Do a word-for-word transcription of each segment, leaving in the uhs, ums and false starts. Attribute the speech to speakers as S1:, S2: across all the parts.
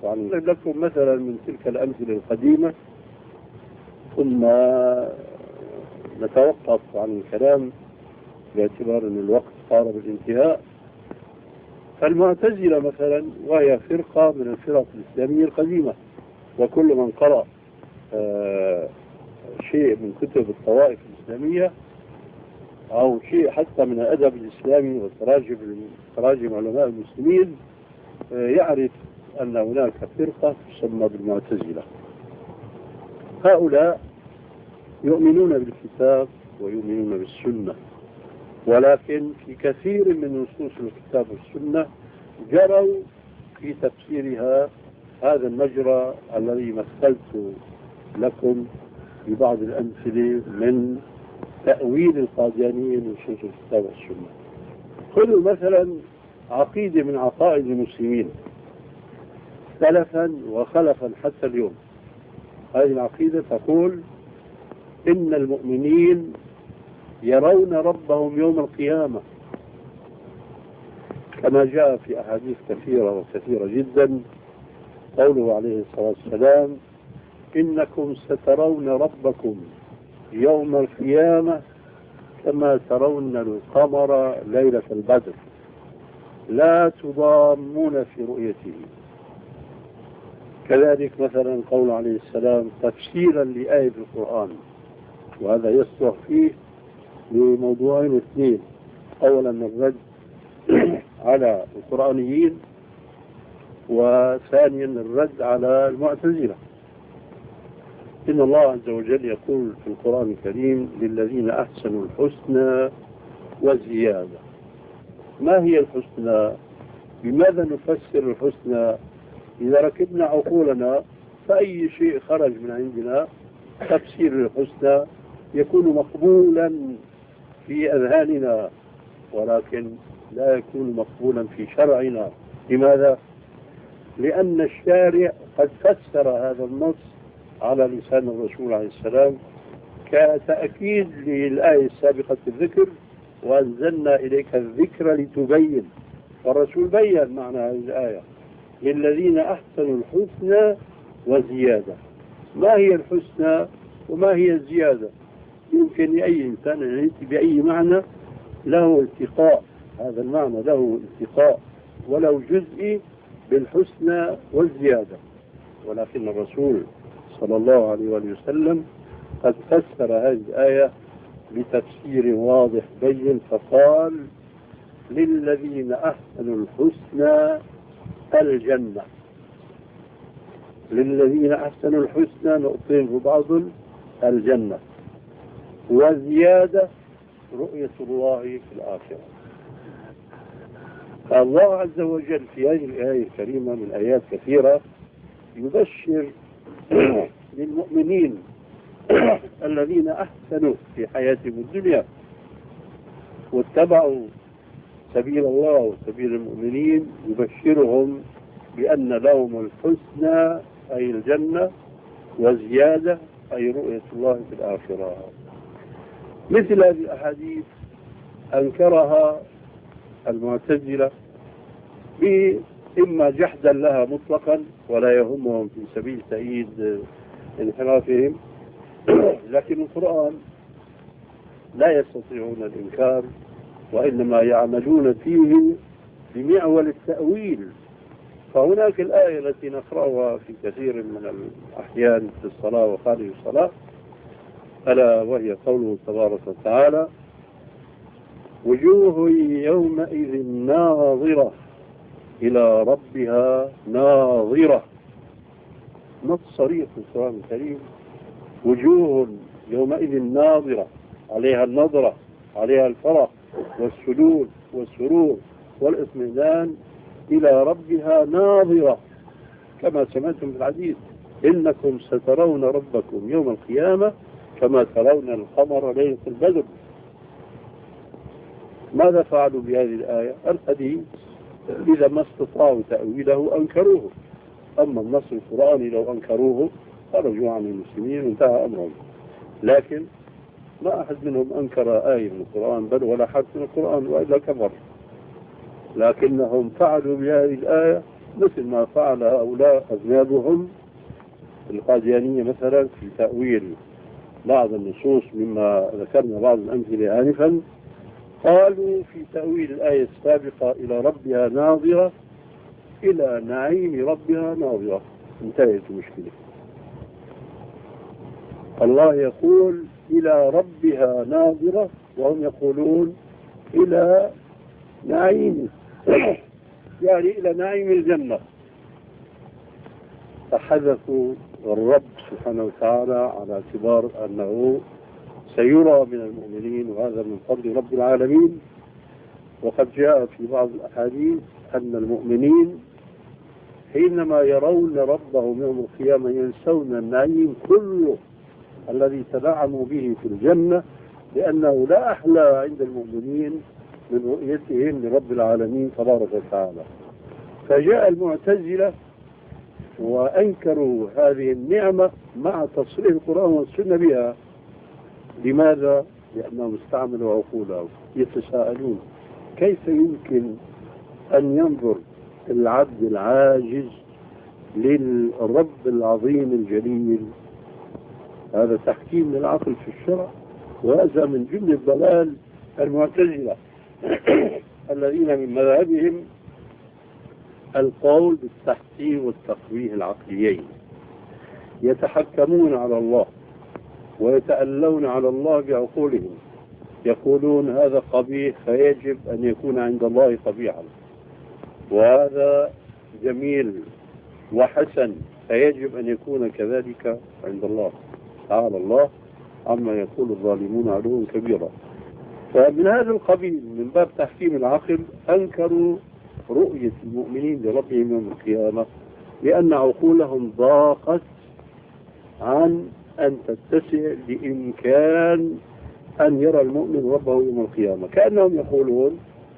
S1: عن لكم مثلا من تلك الأمثلة القديمة ثم نتوقف عن الكلام باعتبار أن الوقت قارب الانتهاء. فالمعتزلة مثلا وهي فرقة من الفرق الإسلامية القديمة، وكل من قرأ آه شيء من كتب الطوائف الإسلامية أو شيء حتى من الأدب الإسلامي وتراجم تراجم علماء المسلمين آه يعرف أن هناك فرقة تسمى بالمعتزلة. هؤلاء يؤمنون بالكتاب ويؤمنون بالسنة، ولكن في كثير من نصوص الكتاب والسنة جروا في تفسيرها هذا المجرى الذي مثلت لكم ببعض الأمثلة من تأويل القاديانيين لنصوص الكتاب والسنة. خذوا مثلا عقيدة من عقائد المسلمين سلفا وخلفا حتى اليوم. هذه العقيدة تقول إن المؤمنين يرون ربهم يوم القيامة، كما جاء في أحاديث كثيرة وكثيرة جدا قوله عليه الصلاة والسلام إنكم سترون ربكم يوم القيامة كما ترون القمر ليلة البدر لا تضامون في رؤيته. كذلك مثلا قول عليه السلام تفسيرا لآية القرآن، وهذا يصلح فيه لموضوعين اثنين: أولا الرد على القرآنيين، وثانيا الرد على المعتزلة. إن الله عز وجل يقول في القرآن الكريم للذين أحسنوا الحسنى والزيادة. ما هي الحسنى؟ بماذا نفسر الحسنى؟ إذا ركبنا عقولنا فأي شيء خرج من عندنا تفسير الحسنى يكون مقبولا في أذهاننا، ولكن لا يكون مقبولا في شرعنا. لماذا؟ لأن الشارع قد فسر هذا النص على لسان الرسول عليه السلام كتأكيد للآية السابقة الذكر، وأنزلنا إليك الذكر لتبين، والرسول بيّن معنى هذه الآية للذين أحسنوا الحسنى وزيادة. ما هي الحسنى وما هي الزيادة؟ يمكن لأي إنسان أن يأتي بأي معنى له التقاء، هذا المعنى له التقاء ولو جزئي بالحسنى والزيادة، ولكن الرسول صلى الله عليه وسلم قد فسر هذه الآية بتفسير واضح بين، فقال للذين أحسنوا الحسنى الجنة. للذين أحسنوا الحسنى نقطين بعض الجنة، وزيادة رؤية الله في الآخرة. فالله عز وجل في هذه الآية الكريمة من آيات كثيرة يبشر للمؤمنين الذين أحسنوا في حياتهم الدنيا واتبعوا سبيل الله وسبيل المؤمنين، يبشرهم بأن لهم الحسنى أي الجنة، وزيادة أي رؤية الله في الآخرة. مثل هذه الأحاديث أنكرها المعتزلة إما جحدا لها مطلقا ولا يهمهم في سبيل تأييد انحرافهم، لكن القرآن لا يستطيعون الإنكار، وإنما يعملون فيه بمعول التأويل. فهناك الآية التي نقرأها في كثير من الأحيان في الصلاة وخارج الصلاة، ألا وهي قوله تبارك وتعالى وجوه يومئذ ناظرة إلى ربها ناظرة. نص صريح في القرآن الكريم، وجوه يومئذ ناظرة، عليها النظرة، عليها الفرح والسلول والسرور والإطمئنان، إلى ربها ناظرة. كما سمعتم في الحديث إنكم سترون ربكم يوم القيامة كما ترون القمر ليلة البدر. ماذا فعلوا بهذه الآية؟ الحديث إذا ما استطاعوا تأويله أنكروه، أما النص القرآني لو أنكروه خرجوا عن المسلمين وانتهى أمرهم. لكن ما أحد منهم أنكر آية من القرآن بل ولا حرف من القرآن وإلا كفر، لكنهم فعلوا بهذه الآية مثل ما فعل هؤلاء أذنابهم القاديانية مثلا في تأويل بعض النصوص، مما ذكرنا بعض الأمثلة آنفا. قالوا في تأويل الآية السابقة إلى ربها ناظرة إلى نعيم ربها ناظرة، انتهت المشكلة. الله يقول إلى ربها ناظرة وهم يقولون إلى نعيم يعني إلى نعيم الجنة. فحذفوا الرب سبحانه وتعالى على اعتبار أنه سيرى من المؤمنين، وهذا من فضل رب العالمين. وقد جاء في بعض الأحاديث أن المؤمنين حينما يرون ربهم يوم القيامة ينسون النعيم كله الذي تنعموا به في الجنة، لأنه لا أحلى عند المؤمنين من رؤيتهم لرب العالمين تبارك وتعالى. فجاء المعتزلة وأنكروا هذه النعمة مع تصريح القرآن والسنة بها. لماذا؟ لأنهم استعملوا عقولهم. يتساءلون كيف يمكن أن ينظر العبد العاجز للرب العظيم الجليل؟ هذا تحكيم للعقل في الشرع، وهذا من جملة ضلال المعتزلة الذين من مذهبهم القول بالتحكيم والتقبيه العقليين. يتحكمون على الله ويتألون على الله بعقولهم، يقولون هذا قبيح فيجب أن يكون عند الله قبيحا، وهذا جميل وحسن فيجب أن يكون كذلك عند الله. تعالى الله عما يقول الظالمون علوا كبيرا. فمن هذا القبيل من باب تحكيم العقل أنكروا رؤية المؤمنين لربهم يوم القيامة، لأن عقولهم ضاقت عن أن تتسع بإمكان أن يرى المؤمن ربه يوم القيامة. كأنهم يقولون،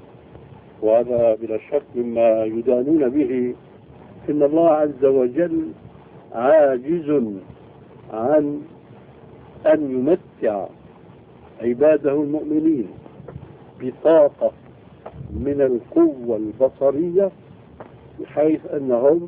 S1: وهذا بلا شك مما يدانون به، إن الله عز وجل عاجز عن أن يمتع عباده المؤمنين بطاقة من القوة البصرية بحيث أنهم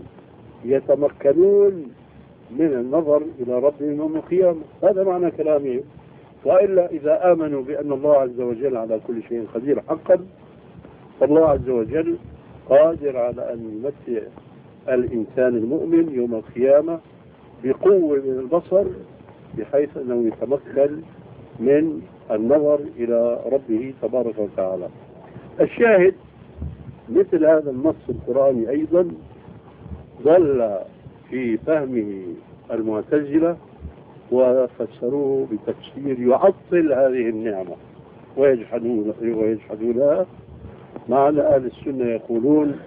S1: يتمكنون من النظر إلى ربهم يوم القيامة. هذا معنى كلامهم. وإلا إذا آمنوا بأن الله عز وجل على كل شيء قدير حقا، فالله عز وجل قادر على أن يمتع الإنسان المؤمن يوم القيامة بقوة من البصر بحيث أنه يتمكن من النظر إلى ربه تبارك وتعالى. الشاهد مثل هذا النص القرآني أيضا ضل في فهمه المعتزلة وفسروه بتفسير يعطل هذه النعمة ويجحدون ويجحدونها. معنى أهل السنة يقولون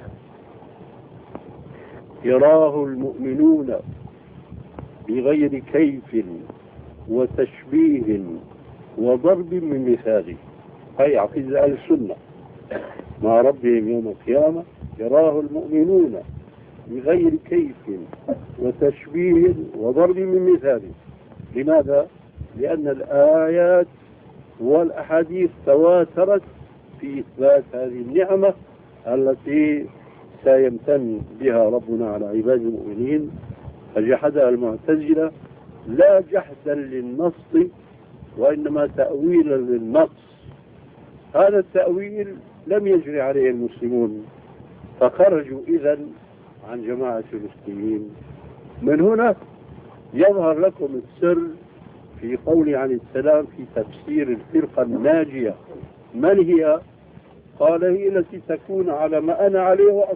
S1: يراه المؤمنون بغير كيف وتشبيه وضرب من مثاله. هي عقيدة أهل السنة مع ربهم يوم القيامة. يراه المؤمنون بغير كيف وتشبيه وضرب من مثاله. لماذا؟ لأن الآيات والأحاديث تواترت في إثبات هذه النعمة التي سيمتن بها ربنا على عباد المؤمنين. فجحدها المعتزلة لا جحدا للنص وإنما تأويلا للنص. هذا التأويل لم يجري عليه المسلمون فخرجوا إذن عن جماعة المسلمين. من هنا يظهر لكم السر في قولي عن السلام في تفسير الفرقة الناجية. من هي؟ قال هي التي تكون على ما أنا عليه